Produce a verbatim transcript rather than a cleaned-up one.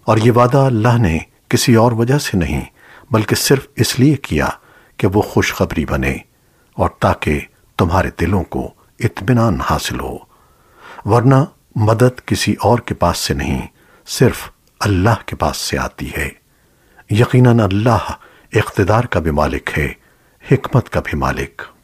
और ये वादा अल्लाह ने किसी और वजह से नहीं बल्कि सिर्फ इसलिए किया कि वो खुशखबरी बने और ताकि तुम्हारे दिलों को इत्मीनान हासिल हो, वरना मदद किसी और के पास से नहीं सिर्फ अल्लाह के पास से आती है। यकीनन अल्लाह इख्तिदार का भी मालिक है, हिकमत का भी मालिक।